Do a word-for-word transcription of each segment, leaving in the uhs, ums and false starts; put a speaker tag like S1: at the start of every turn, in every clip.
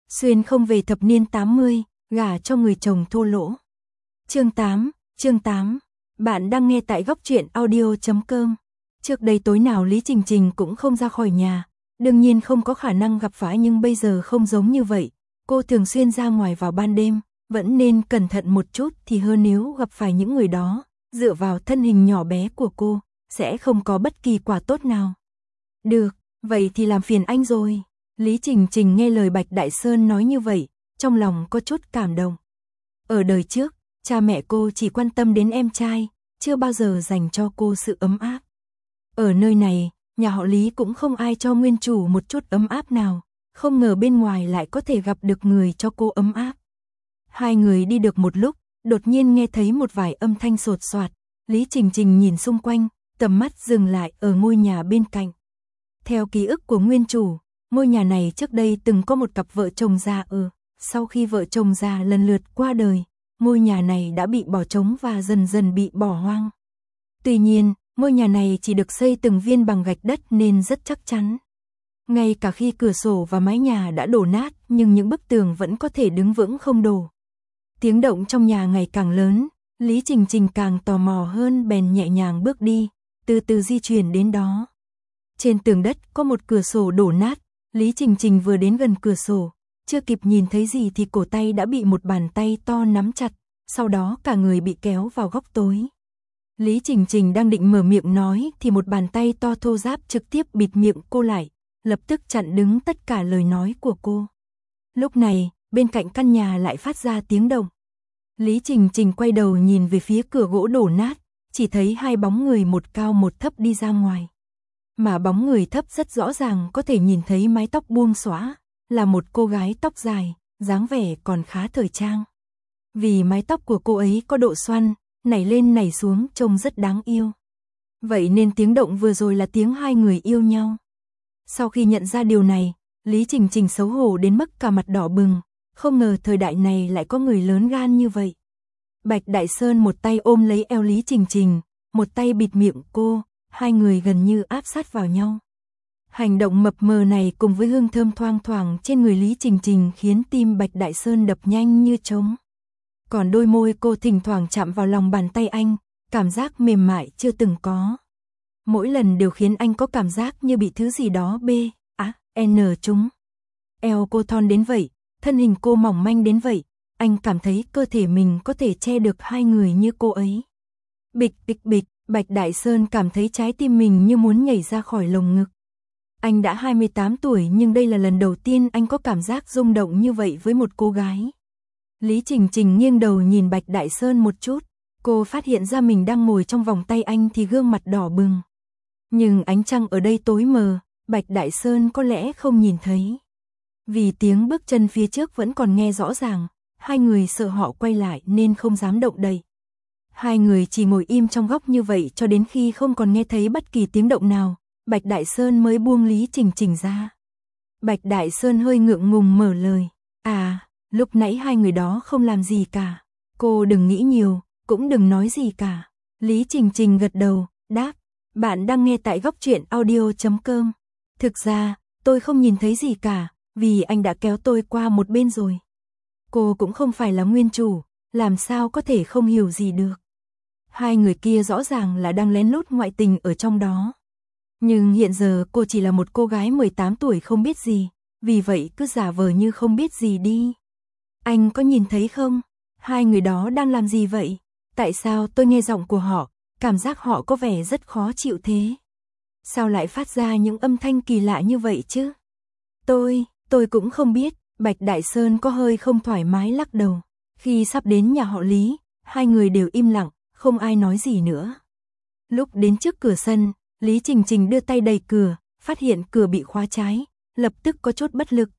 S1: Xuyên không về thập niên tám mươi, gả cho người chồng thô lỗ. Chương tám, chương tám. Bạn đang nghe tại góc truyện audio chấm com. Trước đây tối nào Lý Trình Trình cũng không ra khỏi nhà, đương nhiên không có khả năng gặp phải, nhưng bây giờ không giống như vậy. Cô thường xuyên ra ngoài vào ban đêm, vẫn nên cẩn thận một chút thì hơn, nếu gặp phải những người đó, dựa vào thân hình nhỏ bé của cô, sẽ không có bất kỳ quả tốt nào. Được, vậy thì làm phiền anh rồi. Lý Trình Trình nghe lời Bạch Đại Sơn nói như vậy, trong lòng có chút cảm động. Ở đời trước, cha mẹ cô chỉ quan tâm đến em trai, chưa bao giờ dành cho cô sự ấm áp. Ở nơi này, nhà họ Lý cũng không ai cho nguyên chủ một chút ấm áp nào, không ngờ bên ngoài lại có thể gặp được người cho cô ấm áp. Hai người đi được một lúc, đột nhiên nghe thấy một vài âm thanh sột soạt. Lý Trình Trình nhìn xung quanh, tầm mắt dừng lại ở ngôi nhà bên cạnh. Theo ký ức của nguyên chủ, ngôi nhà này trước đây từng có một cặp vợ chồng già ở. Sau khi vợ chồng già lần lượt qua đời, ngôi nhà này đã bị bỏ trống và dần dần bị bỏ hoang. Tuy nhiên, ngôi nhà này chỉ được xây từng viên bằng gạch đất nên rất chắc chắn. Ngay cả khi cửa sổ và mái nhà đã đổ nát, nhưng những bức tường vẫn có thể đứng vững không đổ. Tiếng động trong nhà ngày càng lớn, Lý Trình Trình càng tò mò hơn, bèn nhẹ nhàng bước đi, từ từ di chuyển đến đó. Trên tường đất có một cửa sổ đổ nát, Lý Trình Trình vừa đến gần cửa sổ, chưa kịp nhìn thấy gì thì cổ tay đã bị một bàn tay to nắm chặt, sau đó cả người bị kéo vào góc tối. Lý Trình Trình đang định mở miệng nói thì một bàn tay to thô ráp trực tiếp bịt miệng cô lại, lập tức chặn đứng tất cả lời nói của cô. Lúc này, bên cạnh căn nhà lại phát ra tiếng động. Lý Trình Trình quay đầu nhìn về phía cửa gỗ đổ nát, chỉ thấy hai bóng người một cao một thấp đi ra ngoài. Mà bóng người thấp rất rõ ràng có thể nhìn thấy mái tóc buông xõa, là một cô gái tóc dài, dáng vẻ còn khá thời trang. Vì mái tóc của cô ấy có độ xoăn, nảy lên nảy xuống trông rất đáng yêu. Vậy nên tiếng động vừa rồi là tiếng hai người yêu nhau. Sau khi nhận ra điều này, Lý Trình Trình xấu hổ đến mức cả mặt đỏ bừng, không ngờ thời đại này lại có người lớn gan như vậy. Bạch Đại Sơn một tay ôm lấy eo Lý Trình Trình, một tay bịt miệng cô, hai người gần như áp sát vào nhau. Hành động mập mờ này cùng với hương thơm thoang thoảng trên người Lý Trình Trình khiến tim Bạch Đại Sơn đập nhanh như trống. Còn đôi môi cô thỉnh thoảng chạm vào lòng bàn tay anh, cảm giác mềm mại chưa từng có. Mỗi lần đều khiến anh có cảm giác như bị thứ gì đó bê, á, n trúng. Eo cô thon đến vậy, thân hình cô mỏng manh đến vậy, anh cảm thấy cơ thể mình có thể che được hai người như cô ấy. Bịch bịch bịch, Bạch Đại Sơn cảm thấy trái tim mình như muốn nhảy ra khỏi lồng ngực. Anh đã hai mươi tám tuổi nhưng đây là lần đầu tiên anh có cảm giác rung động như vậy với một cô gái. Lý Trình Trình nghiêng đầu nhìn Bạch Đại Sơn một chút, cô phát hiện ra mình đang ngồi trong vòng tay anh thì gương mặt đỏ bừng. Nhưng ánh trăng ở đây tối mờ, Bạch Đại Sơn có lẽ không nhìn thấy. Vì tiếng bước chân phía trước vẫn còn nghe rõ ràng, hai người sợ họ quay lại nên không dám động đậy. Hai người chỉ ngồi im trong góc như vậy cho đến khi không còn nghe thấy bất kỳ tiếng động nào, Bạch Đại Sơn mới buông Lý Trình Trình ra. Bạch Đại Sơn hơi ngượng ngùng mở lời, à, lúc nãy hai người đó không làm gì cả, cô đừng nghĩ nhiều, cũng đừng nói gì cả. Lý Trình Trình gật đầu, đáp, bạn đang nghe tại góc truyện audio chấm com. Thực ra, tôi không nhìn thấy gì cả, vì anh đã kéo tôi qua một bên rồi. Cô cũng không phải là nguyên chủ, làm sao có thể không hiểu gì được. Hai người kia rõ ràng là đang lén lút ngoại tình ở trong đó. Nhưng hiện giờ cô chỉ là một cô gái mười tám tuổi không biết gì, vì vậy cứ giả vờ như không biết gì đi. Anh có nhìn thấy không? Hai người đó đang làm gì vậy? Tại sao tôi nghe giọng của họ, cảm giác họ có vẻ rất khó chịu thế? Sao lại phát ra những âm thanh kỳ lạ như vậy chứ? Tôi, tôi cũng không biết. Bạch Đại Sơn có hơi không thoải mái lắc đầu. Khi sắp đến nhà họ Lý, hai người đều im lặng, không ai nói gì nữa. Lúc đến trước cửa sân, Lý Trình Trình đưa tay đẩy cửa, phát hiện cửa bị khóa trái, lập tức có chút bất lực.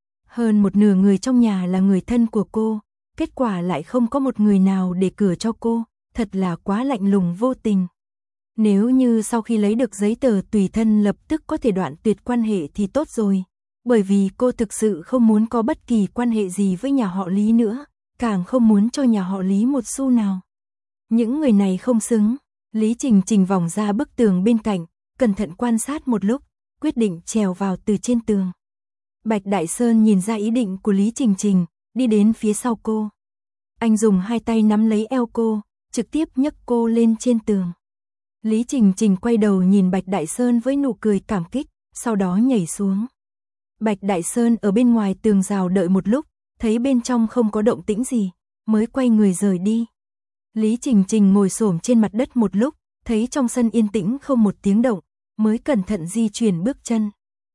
S1: Hơn một nửa người trong nhà là người thân của cô, kết quả lại không có một người nào để cửa cho cô, thật là quá lạnh lùng vô tình. Nếu như sau khi lấy được giấy tờ tùy thân lập tức có thể đoạn tuyệt quan hệ thì tốt rồi, bởi vì cô thực sự không muốn có bất kỳ quan hệ gì với nhà họ Lý nữa, càng không muốn cho nhà họ Lý một xu nào. Những người này không xứng. Lý Trình Trình vòng ra bức tường bên cạnh, cẩn thận quan sát một lúc, quyết định trèo vào từ trên tường. Bạch Đại Sơn nhìn ra ý định của Lý Trình Trình, đi đến phía sau cô. Anh dùng hai tay nắm lấy eo cô, trực tiếp nhấc cô lên trên tường. Lý Trình Trình quay đầu nhìn Bạch Đại Sơn với nụ cười cảm kích, sau đó nhảy xuống. Bạch Đại Sơn ở bên ngoài tường rào đợi một lúc, thấy bên trong không có động tĩnh gì, mới quay người rời đi. Lý Trình Trình ngồi xổm trên mặt đất một lúc, thấy trong sân yên tĩnh không một tiếng động, mới cẩn thận di chuyển bước chân.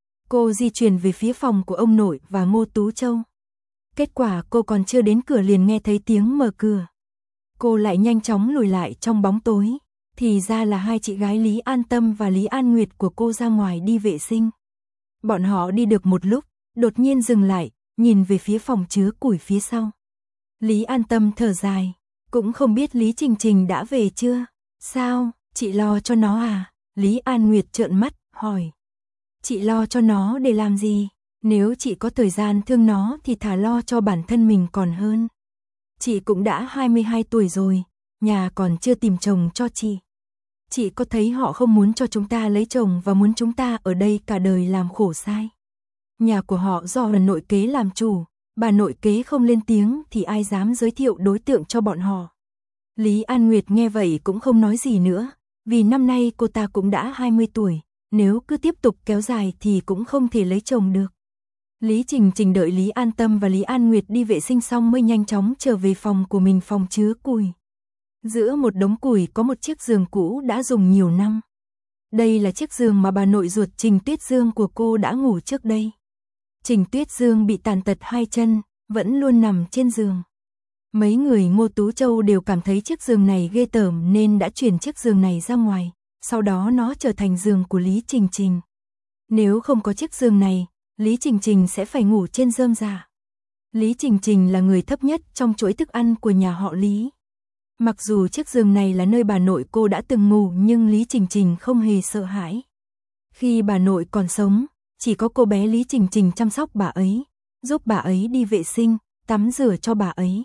S1: Cô di chuyển về phía phòng của ông nội và Ngô Tú Châu. Kết quả cô còn chưa đến cửa liền nghe thấy tiếng mở cửa. Cô lại nhanh chóng lùi lại trong bóng tối, thì ra là hai chị gái Lý An Tâm và Lý An Nguyệt của cô ra ngoài đi vệ sinh. Bọn họ đi được một lúc, đột nhiên dừng lại, nhìn về phía phòng chứa củi phía sau. Lý An Tâm thở dài, cũng không biết Lý Trình Trình đã về chưa? Sao, chị lo cho nó à? Lý An Nguyệt trợn mắt, hỏi. Chị lo cho nó để làm gì? Nếu chị có thời gian thương nó thì thà lo cho bản thân mình còn hơn. Chị cũng đã hai mươi hai tuổi rồi, nhà còn chưa tìm chồng cho chị. Chị có thấy họ không muốn cho chúng ta lấy chồng và muốn chúng ta ở đây cả đời làm khổ sai? Nhà của họ do bà nội kế làm chủ, bà nội kế không lên tiếng thì ai dám giới thiệu đối tượng cho bọn họ. Lý An Nguyệt nghe vậy cũng không nói gì nữa, vì năm nay cô ta cũng đã hai mươi tuổi, nếu cứ tiếp tục kéo dài thì cũng không thể lấy chồng được. Lý Trình Trình đợi Lý An Tâm và Lý An Nguyệt đi vệ sinh xong mới nhanh chóng trở về phòng của mình, phòng chứa củi. Giữa một đống củi có một chiếc giường cũ đã dùng nhiều năm. Đây là chiếc giường mà bà nội ruột Trình Tuyết Dương của cô đã ngủ trước đây. Trình Tuyết Dương bị tàn tật hai chân, vẫn luôn nằm trên giường. Mấy người Ngô Tú Châu đều cảm thấy chiếc giường này ghê tởm nên đã chuyển chiếc giường này ra ngoài, sau đó nó trở thành giường của Lý Trình Trình. Nếu không có chiếc giường này, Lý Trình Trình sẽ phải ngủ trên rơm rạ. Lý Trình Trình là người thấp nhất trong chuỗi thức ăn của nhà họ Lý. Mặc dù chiếc giường này là nơi bà nội cô đã từng ngủ nhưng Lý Trình Trình không hề sợ hãi. Khi bà nội còn sống, chỉ có cô bé Lý Trình Trình chăm sóc bà ấy, giúp bà ấy đi vệ sinh, tắm rửa cho bà ấy.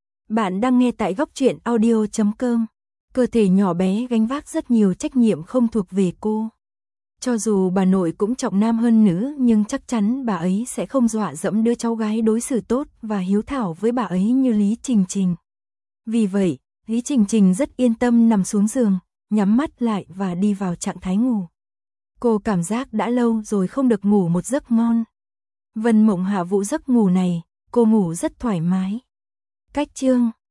S1: Bạn đang nghe tại góc truyện audio chấm com. Cơ thể nhỏ bé gánh vác rất nhiều trách nhiệm không thuộc về cô. Cho dù bà nội cũng trọng nam hơn nữ nhưng chắc chắn bà ấy sẽ không dọa dẫm đứa cháu gái đối xử tốt và hiếu thảo với bà ấy như Lý Trình Trình. Vì vậy, Lý Trình Trình rất yên tâm nằm xuống giường, nhắm mắt lại và đi vào trạng thái ngủ. Cô cảm giác đã lâu rồi không được ngủ một giấc ngon. Vân mộng hạ vũ giấc ngủ này, cô ngủ rất thoải mái. Cách chương